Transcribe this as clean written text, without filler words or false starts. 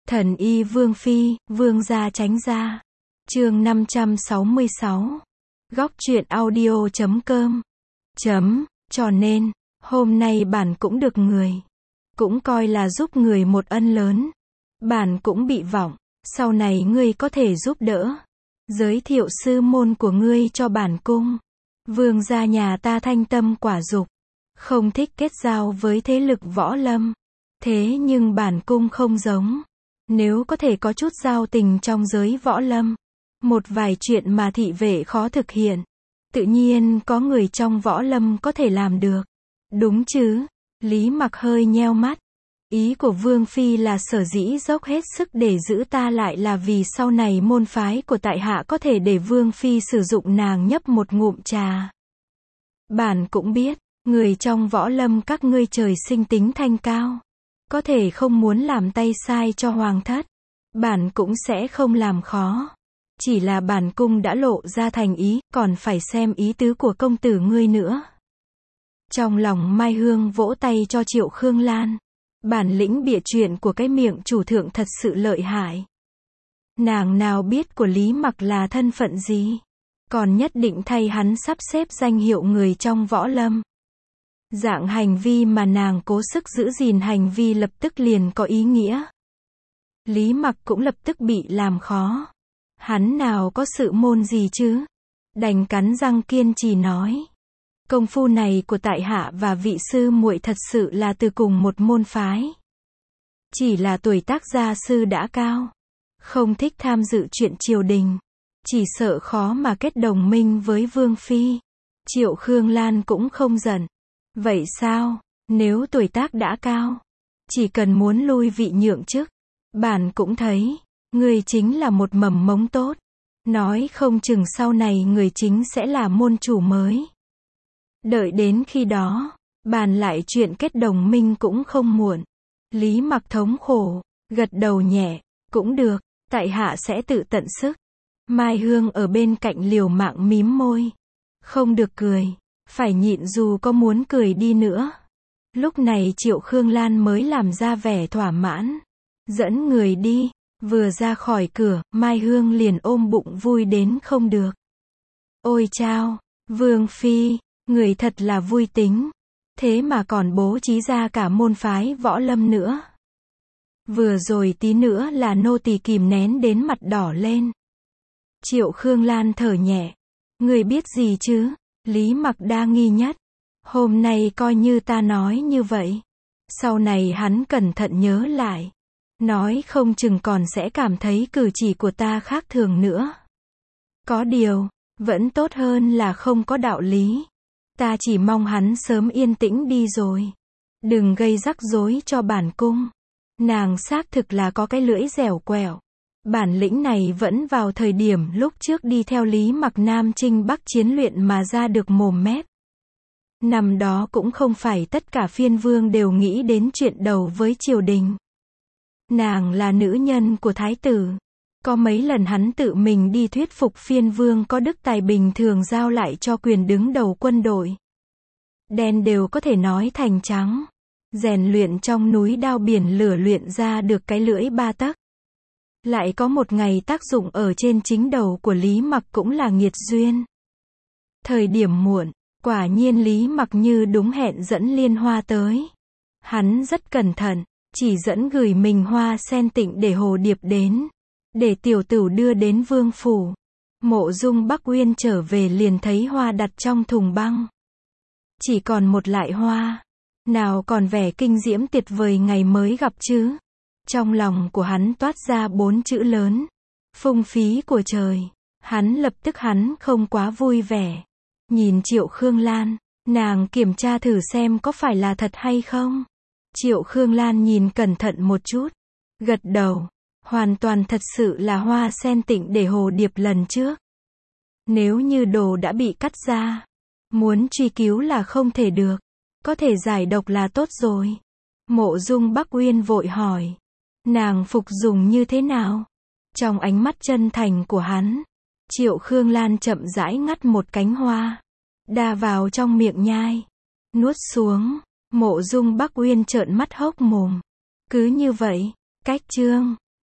Thần y Vương Phi, Vương gia tránh ra. Chương 566. Góc truyện audio.com. Cho nên, hôm nay bản cũng được người. Cũng coi là giúp người một ân lớn. Bản cũng bị vọng, sau này ngươi có thể giúp đỡ. Giới thiệu sư môn của ngươi cho bản cung. Vương gia nhà ta thanh tâm quả dục, không thích kết giao với thế lực võ lâm. Thế nhưng bản cung không giống. Nếu có thể có chút giao tình trong giới võ lâm, một vài chuyện mà thị vệ khó thực hiện, tự nhiên có người trong võ lâm có thể làm được. Đúng chứ? Lý Mặc hơi nheo mắt. Ý của Vương Phi là sở dĩ dốc hết sức để giữ ta lại là vì sau này môn phái của tại hạ có thể để Vương Phi sử dụng nàng nhấp một ngụm trà. Bản cũng biết, người trong võ lâm các ngươi trời sinh tính thanh cao. Có thể không muốn làm tay sai cho hoàng thất. Bản cũng sẽ không làm khó. Chỉ là bản cung đã lộ ra thành ý, còn phải xem ý tứ của công tử ngươi nữa. Trong lòng Mai Hương vỗ tay cho Triệu Khương Lan. Bản lĩnh bịa chuyện của cái miệng chủ thượng thật sự lợi hại. Nàng nào biết của Lý Mặc là thân phận gì. Còn nhất định thay hắn sắp xếp danh hiệu người trong võ lâm. Dạng hành vi mà nàng cố sức giữ gìn hành vi lập tức liền có ý nghĩa. Lý Mặc cũng lập tức bị làm khó. Hắn nào có sự môn gì chứ? Đành cắn răng kiên trì nói. Công phu này của tại hạ và vị sư muội thật sự là từ cùng một môn phái. Chỉ là tuổi tác gia sư đã cao. Không thích tham dự chuyện triều đình. Chỉ sợ khó mà kết đồng minh với Vương Phi. Triệu Khương Lan cũng không giận. Vậy sao? Nếu tuổi tác đã cao, chỉ cần muốn lui vị nhượng chức, bản cũng thấy, người chính là một mầm mống tốt. Nói không chừng sau này người chính sẽ là môn chủ mới. Đợi đến khi đó, bàn lại chuyện kết đồng minh cũng không muộn. Lý Mặc thống khổ, gật đầu nhẹ, cũng được, tại hạ sẽ tự tận sức. Mai Hương ở bên cạnh liều mạng mím môi. Không được cười. Phải nhịn dù có muốn cười đi nữa. Lúc này Triệu Khương Lan mới làm ra vẻ thỏa mãn. Dẫn người đi. Vừa ra khỏi cửa, Mai Hương liền ôm bụng vui đến không được. Ôi chao, Vương Phi, người thật là vui tính. Thế mà còn bố trí ra cả môn phái võ lâm nữa. Vừa rồi tí nữa là nô tỳ kìm nén đến mặt đỏ lên. Triệu Khương Lan thở nhẹ. Người biết gì chứ? Lý Mặc đa nghi nhất. Hôm nay coi như ta nói như vậy. Sau này hắn cẩn thận nhớ lại. Nói không chừng còn sẽ cảm thấy cử chỉ của ta khác thường nữa. Có điều, vẫn tốt hơn là không có đạo lý. Ta chỉ mong hắn sớm yên tĩnh đi rồi. Đừng gây rắc rối cho bản cung. Nàng xác thực là có cái lưỡi dẻo quẹo. Bản lĩnh này vẫn vào thời điểm lúc trước đi theo Lý Mặc Nam Chinh Bắc chiến luyện mà ra được mồm mép. Năm đó cũng không phải tất cả phiên vương đều nghĩ đến chuyện đầu với triều đình. Nàng là nữ nhân của thái tử. Có mấy lần hắn tự mình đi thuyết phục phiên vương có đức tài bình thường giao lại cho quyền đứng đầu quân đội. Đen đều có thể nói thành trắng. Rèn luyện trong núi đao biển lửa luyện ra được cái lưỡi ba tấc. Lại có một ngày tác dụng ở trên chính đầu của Lý Mặc cũng là nghiệt duyên. Thời điểm muộn, quả nhiên Lý Mặc như đúng hẹn dẫn Liên Hoa tới. Hắn rất cẩn thận, chỉ dẫn gửi mình hoa sen tịnh để Hồ Điệp đến. Để tiểu tửu đưa đến vương phủ. Mộ Dung Bắc Uyên trở về liền thấy hoa đặt trong thùng băng. Chỉ còn một lại hoa. Nào còn vẻ kinh diễm tuyệt vời ngày mới gặp chứ. Trong lòng của hắn toát ra 4 chữ lớn. Phung phí của trời. Hắn không quá vui vẻ. Nhìn Triệu Khương Lan, nàng kiểm tra thử xem có phải là thật hay không. Triệu Khương Lan nhìn cẩn thận một chút. Gật đầu. Hoàn toàn thật sự là hoa sen tịnh để Hồ Điệp lần trước. Nếu như đồ đã bị cắt ra, muốn truy cứu là không thể được. Có thể giải độc là tốt rồi. Mộ Dung Bắc Uyên vội hỏi. Nàng phục dùng như thế nào? Trong ánh mắt chân thành của hắn, Triệu Khương Lan chậm rãi ngắt một cánh hoa. Đa vào trong miệng nhai. Nuốt xuống. Mộ Dung Bắc Uyên trợn mắt hốc mồm. Cứ như vậy, cách chương.